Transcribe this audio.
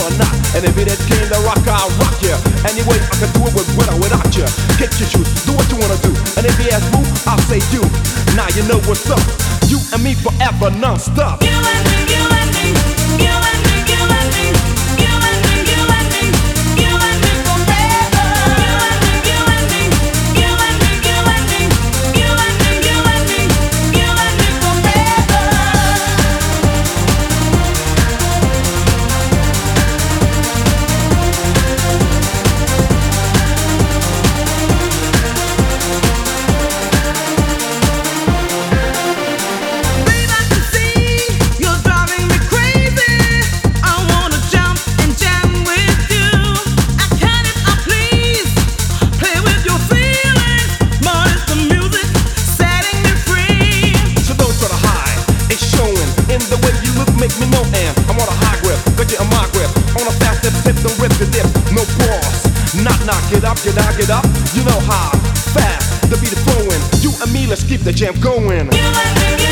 or not. And if it came to rock, I'll rock ya. Anyway, I can do it with or without ya. Get your shoes, do what you wanna do. And if you ask who, I'll say you. Now you know what's up. You and me forever, non-stop. You and me, you and me, you and me, you and me, you and me, you and me, you and me forever. You and me, you and me, you and me, you and me, you and me, you and me forever. Make me know and I'm on a high grip, got you on my grip. On a fast tip, don't rip the dip. No pause, knock, get up, get out, get up. You know how fast the beat is flowing. You and me, let's keep the jam going. You and me,